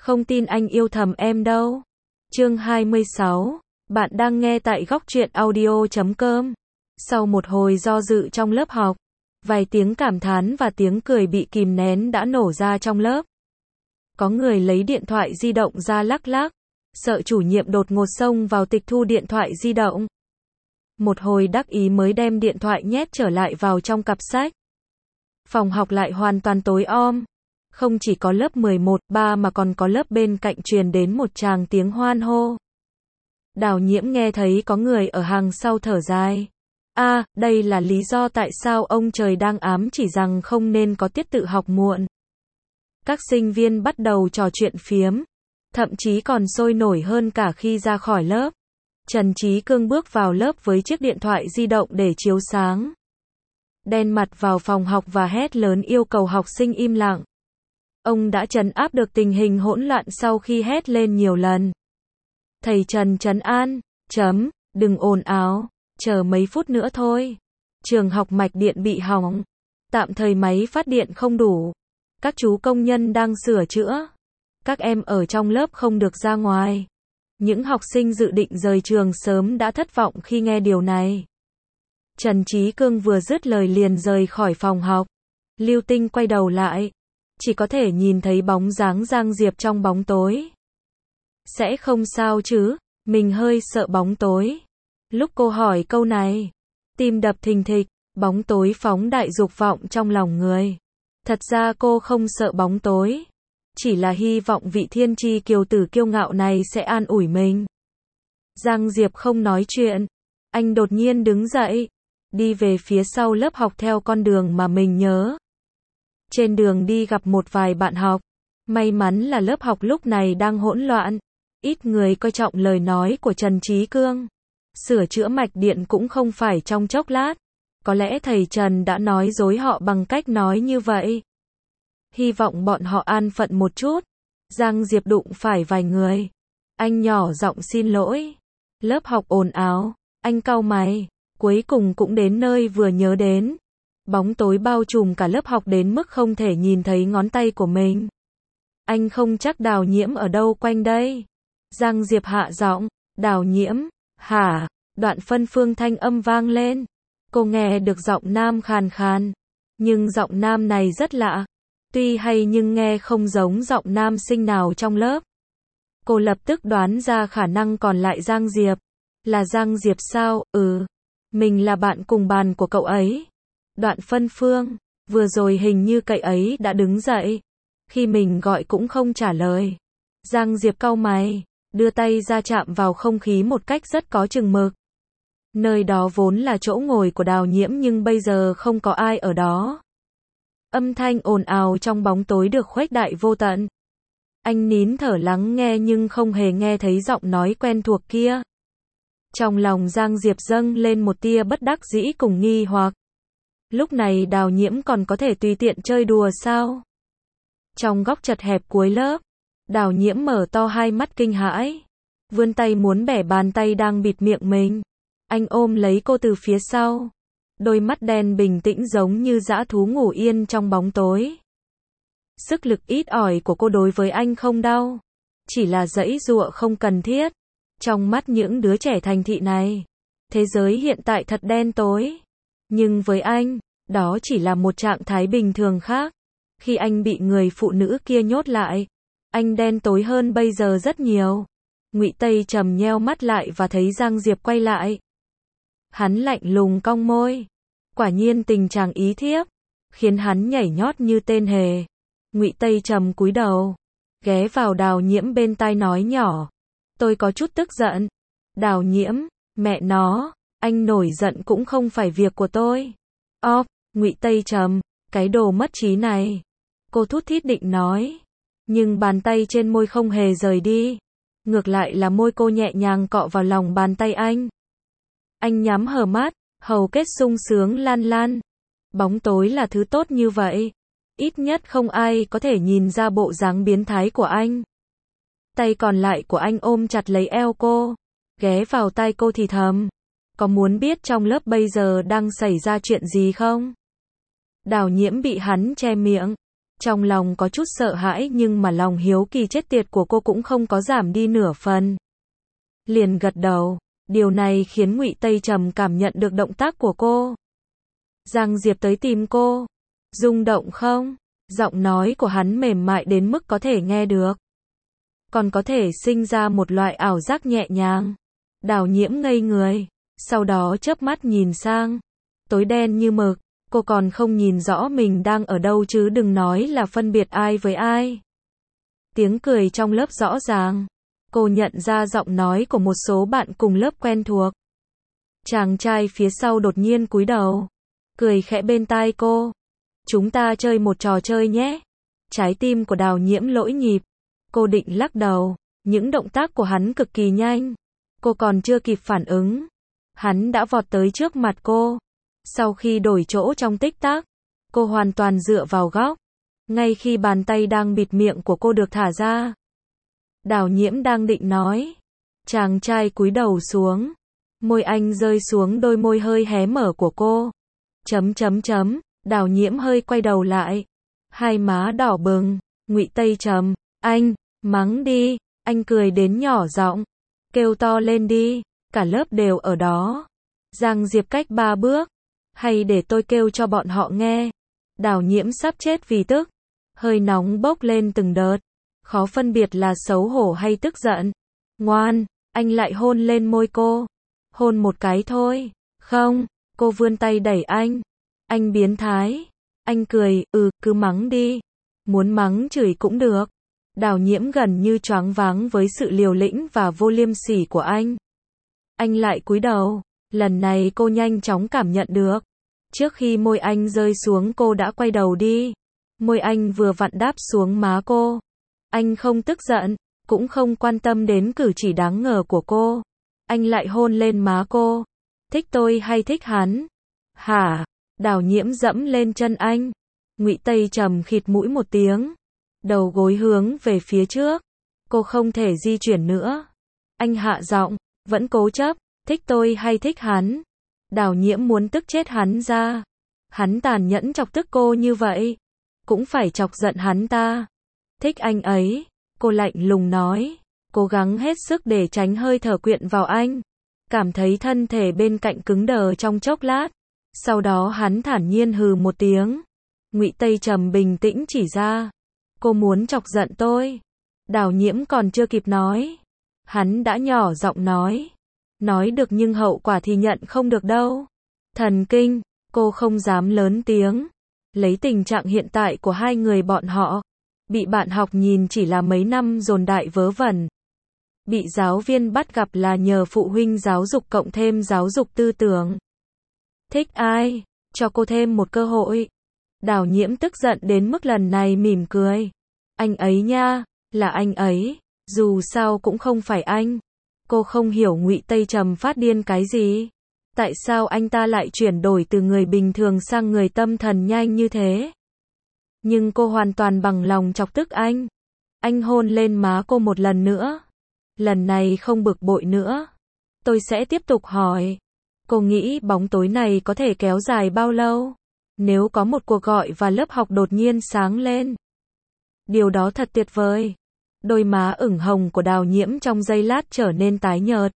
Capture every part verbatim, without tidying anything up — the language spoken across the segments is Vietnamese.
Không tin anh yêu thầm em đâu. Chương hai mươi sáu. Bạn đang nghe tại góc truyện audio chấm com. Sau một hồi do dự trong lớp học, vài tiếng cảm thán và tiếng cười bị kìm nén đã nổ ra trong lớp. Có người lấy điện thoại di động ra lắc lắc, sợ chủ nhiệm đột ngột xông vào tịch thu điện thoại di động. Một hồi đắc ý mới đem điện thoại nhét trở lại vào trong cặp sách. Phòng học lại hoàn toàn tối om. Không chỉ có lớp mười một, ba mà còn có lớp bên cạnh truyền đến một tràng tiếng hoan hô. Đào Nhiễm nghe thấy có người ở hàng sau thở dài. A, à, đây là lý do tại sao ông trời đang ám chỉ rằng không nên có tiết tự học muộn. Các sinh viên bắt đầu trò chuyện phiếm, thậm chí còn sôi nổi hơn cả khi ra khỏi lớp. Trần Trí Cương bước vào lớp với chiếc điện thoại di động để chiếu sáng. Đen mặt vào phòng học và hét lớn yêu cầu học sinh im lặng. Ông đã trấn áp được tình hình hỗn loạn sau khi hét lên nhiều lần. Thầy Trần trấn an, chấm, đừng ồn ào, chờ mấy phút nữa thôi. Trường học mạch điện bị hỏng, tạm thời máy phát điện không đủ. Các chú công nhân đang sửa chữa. Các em ở trong lớp không được ra ngoài. Những học sinh dự định rời trường sớm đã thất vọng khi nghe điều này. Trần Trí Cương vừa dứt lời liền rời khỏi phòng học. Lưu Tinh quay đầu lại, chỉ có thể nhìn thấy bóng dáng Giang Diệp trong bóng tối. Sẽ không sao chứ, mình hơi sợ bóng tối. Lúc cô hỏi câu này, tim đập thình thịch, bóng tối phóng đại dục vọng trong lòng người. Thật ra cô không sợ bóng tối, chỉ là hy vọng vị thiên tri kiều tử kiêu ngạo này sẽ an ủi mình. Giang Diệp không nói chuyện, anh đột nhiên đứng dậy, đi về phía sau lớp học theo con đường mà mình nhớ. Trên đường đi gặp một vài bạn học, may mắn là lớp học lúc này đang hỗn loạn, ít người coi trọng lời nói của Trần Trí Cương. Sửa chữa mạch điện cũng không phải trong chốc lát, có lẽ thầy Trần đã nói dối họ bằng cách nói như vậy. Hy vọng bọn họ an phận một chút. Giang Diệp đụng phải vài người. Anh nhỏ giọng xin lỗi. Lớp học ồn ào, anh cau mày, cuối cùng cũng đến nơi vừa nhớ đến. Bóng tối bao trùm cả lớp học đến mức không thể nhìn thấy ngón tay của mình. Anh không chắc Đào Nhiễm ở đâu quanh đây. Giang Diệp hạ giọng, Đào Nhiễm, hả? Đoạn phân phương thanh âm vang lên. Cô nghe được giọng nam khàn khàn, nhưng giọng nam này rất lạ. Tuy hay nhưng nghe không giống giọng nam sinh nào trong lớp. Cô lập tức đoán ra khả năng còn lại Giang Diệp. Là Giang Diệp sao? Ừ. Mình là bạn cùng bàn của cậu ấy. Đoạn phân phương, vừa rồi hình như cậu ấy đã đứng dậy. Khi mình gọi cũng không trả lời. Giang Diệp cau mày, đưa tay ra chạm vào không khí một cách rất có chừng mực. Nơi đó vốn là chỗ ngồi của Đào Nhiễm nhưng bây giờ không có ai ở đó. Âm thanh ồn ào trong bóng tối được khuếch đại vô tận. Anh nín thở lắng nghe nhưng không hề nghe thấy giọng nói quen thuộc kia. Trong lòng Giang Diệp dâng lên một tia bất đắc dĩ cùng nghi hoặc. Lúc này Đào Nhiễm còn có thể tùy tiện chơi đùa sao? Trong góc chật hẹp cuối lớp, Đào Nhiễm mở to hai mắt kinh hãi, vươn tay muốn bẻ bàn tay đang bịt miệng mình. Anh ôm lấy cô từ phía sau. Đôi mắt đen bình tĩnh giống như dã thú ngủ yên trong bóng tối. Sức lực ít ỏi của cô đối với anh không đau, chỉ là giãy giụa không cần thiết. Trong mắt những đứa trẻ thành thị này, thế giới hiện tại thật đen tối. Nhưng với anh, đó chỉ là một trạng thái bình thường khác. Khi anh bị người phụ nữ kia nhốt lại, anh đen tối hơn bây giờ rất nhiều. Ngụy Tây Trầm nheo mắt lại và thấy Giang Diệp quay lại. Hắn lạnh lùng cong môi. Quả nhiên tình chàng ý thiếp, khiến hắn nhảy nhót như tên hề. Ngụy Tây Trầm cúi đầu, ghé vào Đào Nhiễm bên tai nói nhỏ. Tôi có chút tức giận. Đào Nhiễm, mẹ nó, anh nổi giận cũng không phải việc của tôi. Óp, Ngụy Tây Trầm, cái đồ mất trí này. Cô thút thít định nói. Nhưng bàn tay trên môi không hề rời đi. Ngược lại là môi cô nhẹ nhàng cọ vào lòng bàn tay anh. Anh nhắm hờ mắt, hầu kết sung sướng lan lan. Bóng tối là thứ tốt như vậy. Ít nhất không ai có thể nhìn ra bộ dáng biến thái của anh. Tay còn lại của anh ôm chặt lấy eo cô, ghé vào tai cô thì thầm. Có muốn biết trong lớp bây giờ đang xảy ra chuyện gì không? Đào Nhiễm bị hắn che miệng, Trong lòng có chút sợ hãi nhưng mà lòng hiếu kỳ chết tiệt của cô cũng không có giảm đi nửa phần. Liền gật đầu, điều này khiến Ngụy Tây Trầm cảm nhận được động tác của cô. Giang Diệp tới tìm cô. Rung động không? Giọng nói của hắn mềm mại đến mức có thể nghe được. Còn có thể sinh ra một loại ảo giác nhẹ nhàng. Đào Nhiễm ngây người, sau đó chớp mắt nhìn sang. Tối đen như mực, cô còn không nhìn rõ mình đang ở đâu chứ đừng nói là phân biệt ai với ai. Tiếng cười trong lớp rõ ràng. Cô nhận ra giọng nói của một số bạn cùng lớp quen thuộc. Chàng trai phía sau đột nhiên cúi đầu, cười khẽ bên tai cô. Chúng ta chơi một trò chơi nhé. Trái tim của Đào Nhiễm lỗi nhịp. Cô định lắc đầu, những động tác của hắn cực kỳ nhanh. Cô còn chưa kịp phản ứng. Hắn đã vọt tới trước mặt cô. Sau khi đổi chỗ trong tích tắc, cô hoàn toàn dựa vào góc. Ngay khi bàn tay đang bịt miệng của cô được thả ra. Đào Nhiễm đang định nói. Chàng trai cúi đầu xuống. Môi anh rơi xuống đôi môi hơi hé mở của cô. Chấm chấm chấm. Đào Nhiễm hơi quay đầu lại. Hai má đỏ bừng. Ngụy Tây Trầm. Anh, mắng đi. Anh cười đến nhỏ giọng. Kêu to lên đi. Cả lớp đều ở đó. Giang Diệp cách ba bước. Hay để tôi kêu cho bọn họ nghe. Đào Nhiễm sắp chết vì tức. Hơi nóng bốc lên từng đợt. Khó phân biệt là xấu hổ hay tức giận. Ngoan, anh lại hôn lên môi cô. Hôn một cái thôi. Không, cô vươn tay đẩy anh. Anh biến thái. Anh cười, ừ, cứ mắng đi. Muốn mắng chửi cũng được. Đào Nhiễm gần như choáng váng với sự liều lĩnh và vô liêm sỉ của anh. Anh lại cúi đầu. Lần này cô nhanh chóng cảm nhận được. Trước khi môi anh rơi xuống cô đã quay đầu đi. Môi anh vừa vặn đáp xuống má cô. Anh không tức giận, cũng không quan tâm đến cử chỉ đáng ngờ của cô. Anh lại hôn lên má cô. Thích tôi hay thích hắn? Hả? Đào Nhiễm dẫm lên chân anh. Ngụy Tây Trầm khịt mũi một tiếng. Đầu gối hướng về phía trước. Cô không thể di chuyển nữa. Anh hạ giọng, vẫn cố chấp. Thích tôi hay thích hắn? Đào Nhiễm muốn tức chết hắn ra. Hắn tàn nhẫn chọc tức cô như vậy. Cũng phải chọc giận hắn ta. Thích anh ấy. Cô lạnh lùng nói. Cố gắng hết sức để tránh hơi thở quyện vào anh. Cảm thấy thân thể bên cạnh cứng đờ trong chốc lát. Sau đó hắn thản nhiên hừ một tiếng. Ngụy Tây Trầm bình tĩnh chỉ ra. Cô muốn chọc giận tôi. Đào Nhiễm còn chưa kịp nói. Hắn đã nhỏ giọng nói. Nói được nhưng hậu quả thì nhận không được đâu. Thần kinh, cô không dám lớn tiếng. Lấy tình trạng hiện tại của hai người bọn họ. Bị bạn học nhìn chỉ là mấy năm dồn đại vớ vẩn. Bị giáo viên bắt gặp là nhờ phụ huynh giáo dục cộng thêm giáo dục tư tưởng. Thích ai? Cho cô thêm một cơ hội. Đào Nhiễm tức giận đến mức lần này mỉm cười. Anh ấy nha, là anh ấy, dù sao cũng không phải anh. Cô không hiểu Ngụy Tây Trầm phát điên cái gì. Tại sao anh ta lại chuyển đổi từ người bình thường sang người tâm thần nhanh như thế? Nhưng cô hoàn toàn bằng lòng chọc tức anh. Anh hôn lên má cô một lần nữa. Lần này không bực bội nữa. Tôi sẽ tiếp tục hỏi. Cô nghĩ bóng tối này có thể kéo dài bao lâu? Nếu có một cuộc gọi và lớp học đột nhiên sáng lên. Điều đó thật tuyệt vời. Đôi má ửng hồng của Đào Nhiễm trong giây lát trở nên tái nhợt.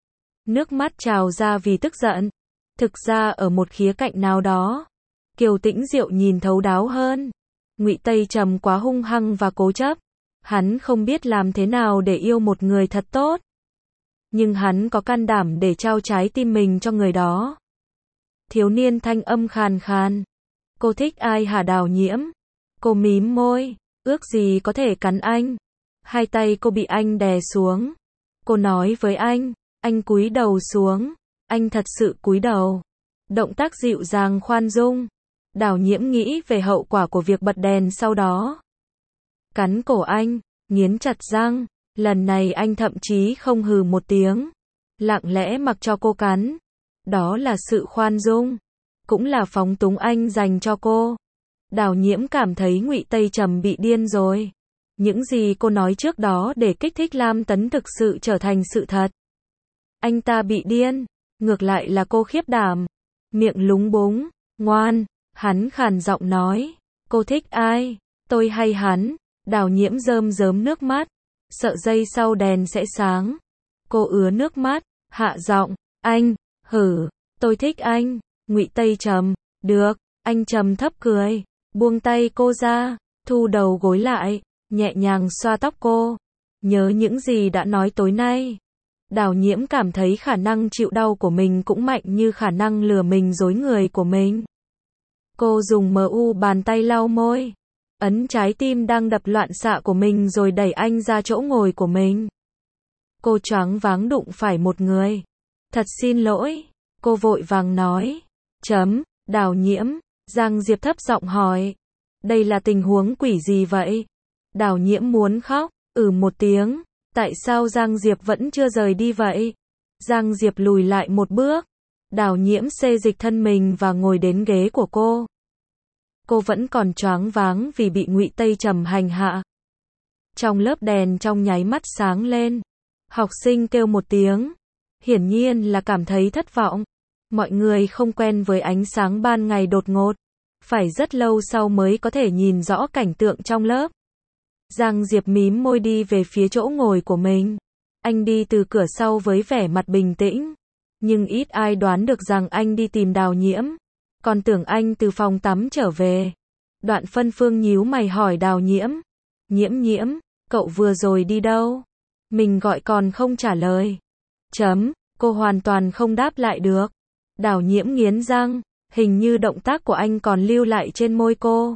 Nước mắt trào ra vì tức giận. Thực ra ở một khía cạnh nào đó, Kiều Tĩnh Diệu nhìn thấu đáo hơn. Ngụy Tây Trầm quá hung hăng và cố chấp. Hắn không biết làm thế nào để yêu một người thật tốt. Nhưng hắn có can đảm để trao trái tim mình cho người đó. Thiếu niên thanh âm khàn khàn. Cô thích ai hả Đào Nhiễm? Cô mím môi, ước gì có thể cắn anh. Hai tay cô bị anh đè xuống. Cô nói với anh, anh cúi đầu xuống. Anh thật sự cúi đầu. Động tác dịu dàng khoan dung. Đào Nhiễm nghĩ về hậu quả của việc bật đèn sau đó. Cắn cổ anh, nghiến chặt răng. Lần này anh thậm chí không hừ một tiếng. Lặng lẽ mặc cho cô cắn. Đó là sự khoan dung. Cũng là phóng túng anh dành cho cô. Đào Nhiễm cảm thấy Ngụy Tây Trầm bị điên rồi. Những gì cô nói trước đó để kích thích Lam Tấn thực sự trở thành sự thật. Anh ta bị điên. Ngược lại là cô khiếp đảm. Miệng lúng búng. Ngoan. Hắn khàn giọng nói. Cô thích ai? Tôi hay hắn. Đào Nhiễm rơm rớm nước mắt. Sợ giây sau đèn sẽ sáng. Cô ứa nước mắt, hạ giọng, anh, hử, tôi thích anh. Ngụy Tây Trầm, được, anh trầm thấp cười, buông tay cô ra, thu đầu gối lại, nhẹ nhàng xoa tóc cô. Nhớ những gì đã nói tối nay. Đào Nhiễm cảm thấy khả năng chịu đau của mình cũng mạnh như khả năng lừa mình dối người của mình. Cô dùng mờ u bàn tay lau môi, ấn trái tim đang đập loạn xạ của mình rồi đẩy anh ra chỗ ngồi của mình. Cô choáng váng đụng phải một người. Thật xin lỗi, cô vội vàng nói. Chấm, Đào Nhiễm, Giang Diệp thấp giọng hỏi. Đây là tình huống quỷ gì vậy? Đào Nhiễm muốn khóc, ừ một tiếng. Tại sao Giang Diệp vẫn chưa rời đi vậy? Giang Diệp lùi lại một bước. Đào Nhiễm xê dịch thân mình và ngồi đến ghế của cô. Cô vẫn còn choáng váng vì bị Ngụy Tây Trầm hành hạ. Trong lớp đèn trong nháy mắt sáng lên. Học sinh kêu một tiếng. Hiển nhiên là cảm thấy thất vọng. Mọi người không quen với ánh sáng ban ngày đột ngột. Phải rất lâu sau mới có thể nhìn rõ cảnh tượng trong lớp. Giang Diệp mím môi đi về phía chỗ ngồi của mình. Anh đi từ cửa sau với vẻ mặt bình tĩnh. Nhưng ít ai đoán được rằng anh đi tìm Đào Nhiễm. Còn tưởng anh từ phòng tắm trở về. Đoạn Phân Phương nhíu mày hỏi Đào Nhiễm. Nhiễm Nhiễm, cậu vừa rồi đi đâu? Mình gọi còn không trả lời. Chấm, cô hoàn toàn không đáp lại được. Đào Nhiễm nghiến răng, hình như động tác của anh còn lưu lại trên môi cô.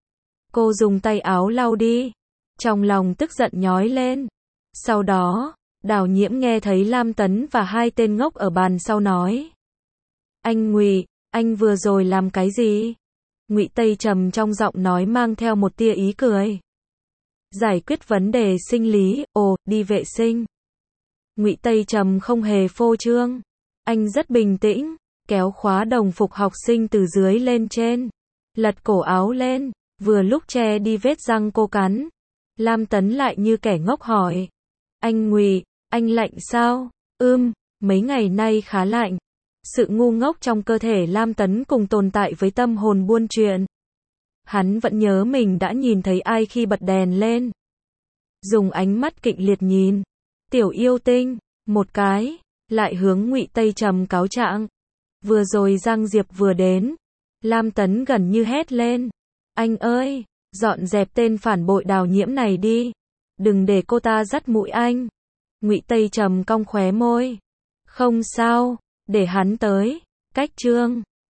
Cô dùng tay áo lau đi. Trong lòng tức giận nhói lên. Sau đó, Đào Nhiễm nghe thấy Lam Tấn và hai tên ngốc ở bàn sau nói. Anh Ngụy, anh vừa rồi làm cái gì? Ngụy Tây Trầm trong giọng nói mang theo một tia ý cười. Giải quyết vấn đề sinh lý, ồ, đi vệ sinh. Ngụy Tây Trầm không hề phô trương. Anh rất bình tĩnh, kéo khóa đồng phục học sinh từ dưới lên trên. Lật cổ áo lên, vừa lúc che đi vết răng cô cắn. Lam Tấn lại như kẻ ngốc hỏi. Anh Ngụy, anh lạnh sao? Ưm, mấy ngày nay khá lạnh. Sự ngu ngốc trong cơ thể Lam Tấn cùng tồn tại với tâm hồn buôn chuyện. Hắn vẫn nhớ mình đã nhìn thấy ai khi bật đèn lên. Dùng ánh mắt kịch liệt nhìn. Tiểu yêu tinh, một cái, lại hướng Ngụy Tây Trầm cáo trạng. Vừa rồi Giang Diệp vừa đến. Lam Tấn gần như hét lên. Anh ơi, dọn dẹp tên phản bội Đào Nhiễm này đi. Đừng để cô ta dắt mũi anh. Ngụy Tây Trầm cong khóe môi. Không sao, để hắn tới. Cách chương